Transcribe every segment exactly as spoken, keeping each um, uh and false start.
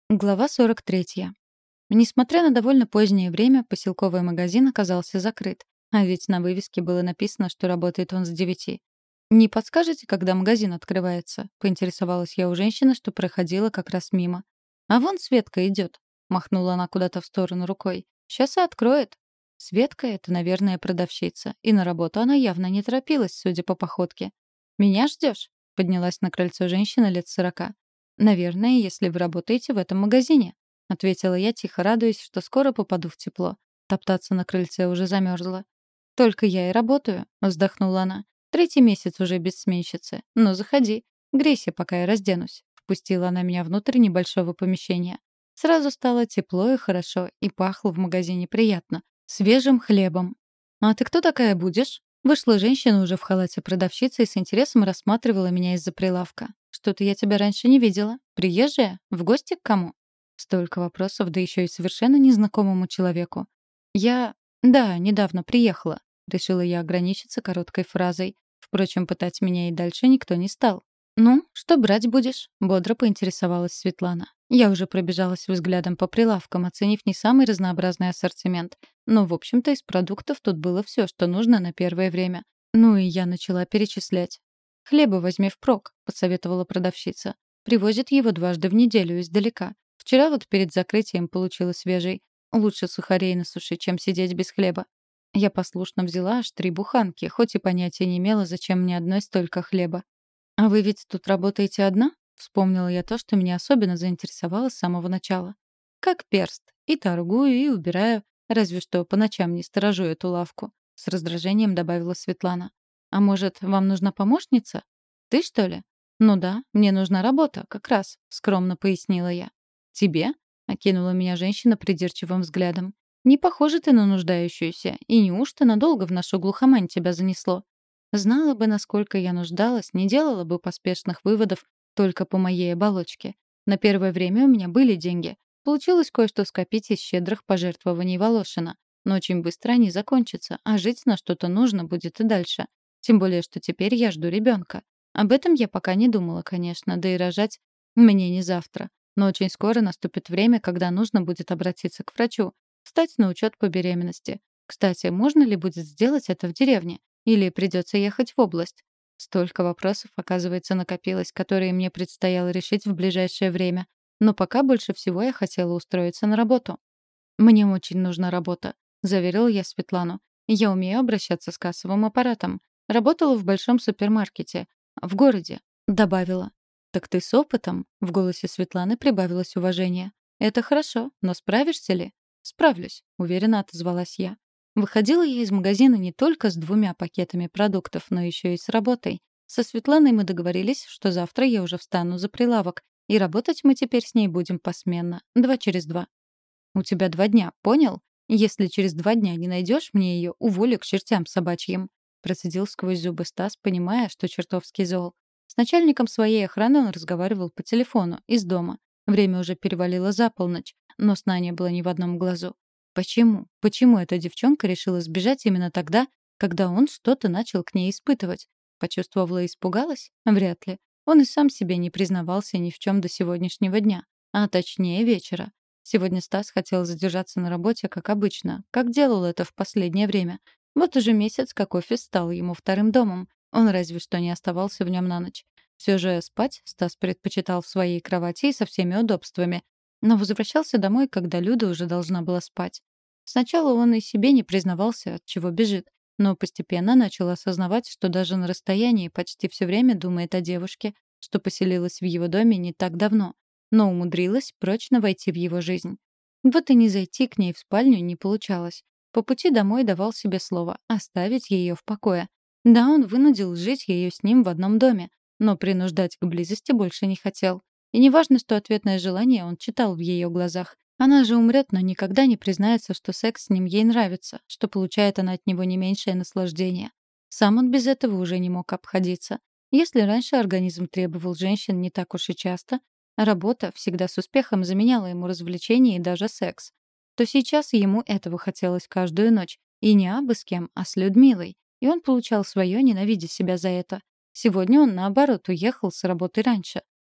Глава сорок третья. Несмотря на довольно позднее время, поселковый магазин оказался закрыт. А ведь на вывеске было написано, что работает он с девяти. «Не подскажете, когда магазин открывается?» — поинтересовалась я у женщины, что проходила как раз мимо. «А вон Светка идет», — махнула она куда-то в сторону рукой. «Сейчас и откроет». Светка — это, наверное, продавщица, и на работу она явно не торопилась, судя по походке. «Меня ждешь?» — поднялась на крыльцо женщина лет сорока. «Наверное, если вы работаете в этом магазине», — ответила я, тихо радуясь, что скоро попаду в тепло. Топтаться на крыльце уже замерзла. «Только я и работаю», — вздохнула она. «Третий месяц уже без сменщицы. Ну, заходи. Грейся, пока я разденусь». Впустила она меня внутрь небольшого помещения. Сразу стало тепло и хорошо, и пахло в магазине приятно. Свежим хлебом. «А ты кто такая будешь?» Вышла женщина уже в халате продавщицы и с интересом рассматривала меня из-за прилавка. «Что-то я тебя раньше не видела. Приезжая? В гости к кому?» Столько вопросов, да еще и совершенно незнакомому человеку. «Я... да, недавно приехала», — решила я ограничиться короткой фразой. Впрочем, пытать меня и дальше никто не стал. «Ну, что брать будешь?» — бодро поинтересовалась Светлана. Я уже пробежалась взглядом по прилавкам, оценив не самый разнообразный ассортимент. Но, в общем-то, из продуктов тут было все, что нужно на первое время. Ну и я начала перечислять. «Хлеба возьми впрок», — посоветовала продавщица. «Привозят его дважды в неделю издалека. Вчера вот перед закрытием получила свежий. Лучше сухарей насушить, чем сидеть без хлеба». Я послушно взяла аж три буханки, хоть и понятия не имела, зачем мне одной столько хлеба. «А вы ведь тут работаете одна?» Вспомнила я то, что меня особенно заинтересовало с самого начала. «Как перст. И торгую, и убираю. Разве что по ночам не сторожу эту лавку», — с раздражением добавила Светлана. «А может, вам нужна помощница? Ты, что ли?» «Ну да, мне нужна работа, как раз», — скромно пояснила я. «Тебе?» — окинула меня женщина придирчивым взглядом. «Не похожа ты на нуждающуюся, и неужто надолго в нашу глухомань тебя занесло?» Знала бы, насколько я нуждалась, не делала бы поспешных выводов только по моей оболочке. На первое время у меня были деньги. Получилось кое-что скопить из щедрых пожертвований Волошина. Но очень быстро они закончатся, а жить на что-то нужно будет и дальше. Тем более, что теперь я жду ребенка. Об этом я пока не думала, конечно, да и рожать мне не завтра. Но очень скоро наступит время, когда нужно будет обратиться к врачу, встать на учет по беременности. Кстати, можно ли будет сделать это в деревне? Или придется ехать в область? Столько вопросов, оказывается, накопилось, которые мне предстояло решить в ближайшее время. Но пока больше всего я хотела устроиться на работу. «Мне очень нужна работа», — заверила я Светлану. «Я умею обращаться с кассовым аппаратом. Работала в большом супермаркете. В городе», — добавила. «Так ты с опытом?» — в голосе Светланы прибавилось уважение. «Это хорошо, но справишься ли?» «Справлюсь», — уверенно отозвалась я. Выходила я из магазина не только с двумя пакетами продуктов, но еще и с работой. Со Светланой мы договорились, что завтра я уже встану за прилавок, и работать мы теперь с ней будем посменно, два через два. «У тебя два дня, понял? Если через два дня не найдешь мне ее, уволю к чертям собачьим», процедил сквозь зубы Стас, понимая, что чертовски зол. С начальником своей охраны он разговаривал по телефону, из дома. Время уже перевалило за полночь, но сна не было ни в одном глазу. Почему? Почему эта девчонка решила сбежать именно тогда, когда он что-то начал к ней испытывать? Почувствовала и испугалась? Вряд ли. Он и сам себе не признавался ни в чем до сегодняшнего дня, а точнее вечера. Сегодня Стас хотел задержаться на работе, как обычно, как делал это в последнее время. Вот уже месяц, как офис стал ему вторым домом. Он разве что не оставался в нем на ночь. Все же спать Стас предпочитал в своей кровати и со всеми удобствами. Но возвращался домой, когда Люда уже должна была спать. Сначала он и себе не признавался, от чего бежит, но постепенно начал осознавать, что даже на расстоянии почти все время думает о девушке, что поселилась в его доме не так давно, но умудрилась прочно войти в его жизнь. Вот и не зайти к ней в спальню не получалось. По пути домой давал себе слово оставить ее в покое. Да, он вынудил жить ее с ним в одном доме, но принуждать к близости больше не хотел. И неважно, что ответное желание он читал в ее глазах. Она же умрет, но никогда не признается, что секс с ним ей нравится, что получает она от него не меньшее наслаждение. Сам он без этого уже не мог обходиться. Если раньше организм требовал женщин не так уж и часто, а работа всегда с успехом заменяла ему развлечения и даже секс, то сейчас ему этого хотелось каждую ночь. И не абы с кем, а с Людмилой. И он получал свое, ненавидя себя за это. Сегодня он, наоборот, уехал с работы раньше.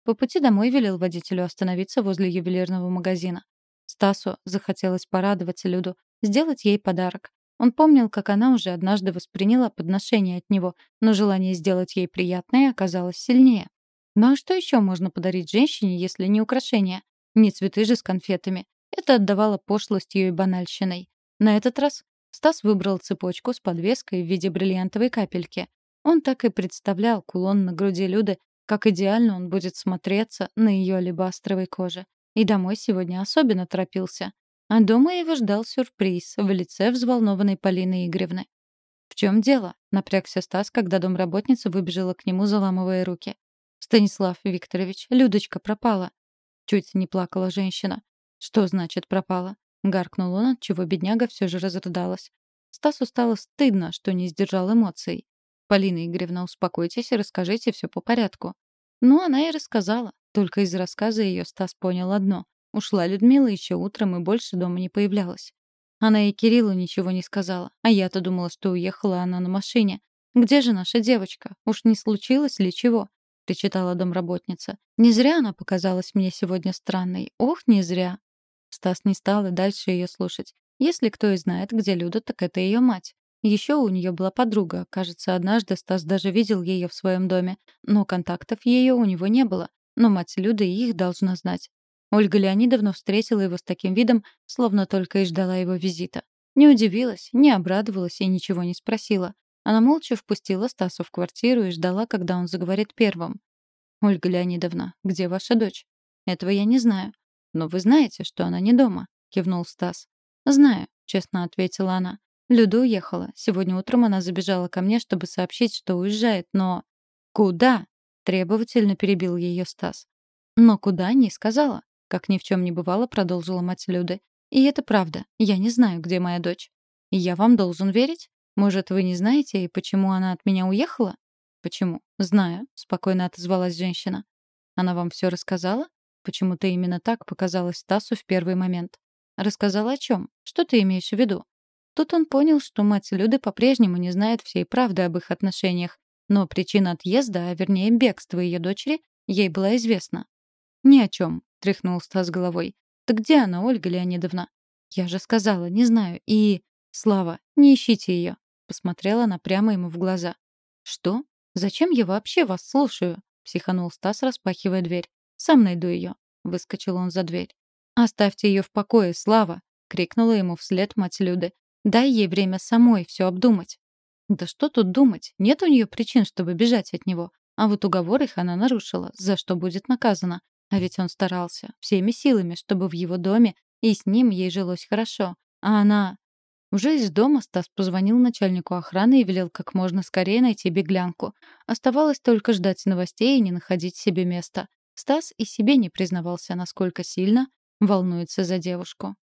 По пути домой велел водителю остановиться возле ювелирного магазина. Стасу захотелось порадовать Люду, сделать ей подарок. Он помнил, как она уже однажды восприняла подношение от него, но желание сделать ей приятное оказалось сильнее. Ну а что еще можно подарить женщине, если не украшения? Не цветы же с конфетами. Это отдавало пошлостью и банальщиной. На этот раз Стас выбрал цепочку с подвеской в виде бриллиантовой капельки. Он так и представлял кулон на груди Люды, как идеально он будет смотреться на ее алебастровой коже. И домой сегодня особенно торопился. А дома его ждал сюрприз в лице взволнованной Полины Игоревны. «В чем дело?» — напрягся Стас, когда домработница выбежала к нему, заламывая руки. «Станислав Викторович, Людочка пропала». Чуть не плакала женщина. «Что значит пропала?» — гаркнул он, отчего бедняга все же разрыдалась. Стасу стало стыдно, что не сдержал эмоций. «Полина Игоревна, успокойтесь и расскажите все по порядку». Ну, она и рассказала. Только из рассказа ее Стас понял одно. Ушла Людмила еще утром и больше дома не появлялась. Она и Кириллу ничего не сказала. А я-то думала, что уехала она на машине. «Где же наша девочка? Уж не случилось ли чего?» — причитала домработница. «Не зря она показалась мне сегодня странной. Ох, не зря!» Стас не стал и дальше ее слушать. Если кто и знает, где Люда, так это ее мать. Еще у нее была подруга. Кажется, однажды Стас даже видел ее в своем доме. Но контактов ее у него не было. Но мать Люды и их должна знать. Ольга Леонидовна встретила его с таким видом, словно только и ждала его визита. Не удивилась, не обрадовалась и ничего не спросила. Она молча впустила Стаса в квартиру и ждала, когда он заговорит первым. «Ольга Леонидовна, где ваша дочь?» «Этого я не знаю». «Но вы знаете, что она не дома», — кивнул Стас. «Знаю», — честно ответила она. «Люда уехала. Сегодня утром она забежала ко мне, чтобы сообщить, что уезжает, но...» «Куда?» — требовательно перебил ее Стас. «Но куда — не сказала», — как ни в чем не бывало, продолжила мать Люды. «И это правда. Я не знаю, где моя дочь». «Я вам должен верить? Может, вы не знаете, и почему она от меня уехала?» «Почему?» «Знаю», — спокойно отозвалась женщина. «Она вам все рассказала?» Почему-то именно так показалось Стасу в первый момент. «Рассказала о чем? Что ты имеешь в виду?» Тут он понял, что мать Люды по-прежнему не знает всей правды об их отношениях, но причина отъезда, а вернее бегства ее дочери, ей была известна. «Ни о чем», — тряхнул Стас головой. «Так где она, Ольга Леонидовна?» «Я же сказала, не знаю. И... Слава, не ищите ее», — посмотрела она прямо ему в глаза. «Что? Зачем я вообще вас слушаю?» — психанул Стас, распахивая дверь. «Сам найду ее», — выскочил он за дверь. «Оставьте ее в покое, Слава!» — крикнула ему вслед мать Люды. «Дай ей время самой все обдумать». Да что тут думать? Нет у нее причин, чтобы бежать от него. А вот уговор их она нарушила, за что будет наказана. А ведь он старался всеми силами, чтобы в его доме и с ним ей жилось хорошо. А она... Уже из дома Стас позвонил начальнику охраны и велел как можно скорее найти беглянку. Оставалось только ждать новостей и не находить себе места. Стас и себе не признавался, насколько сильно волнуется за девушку.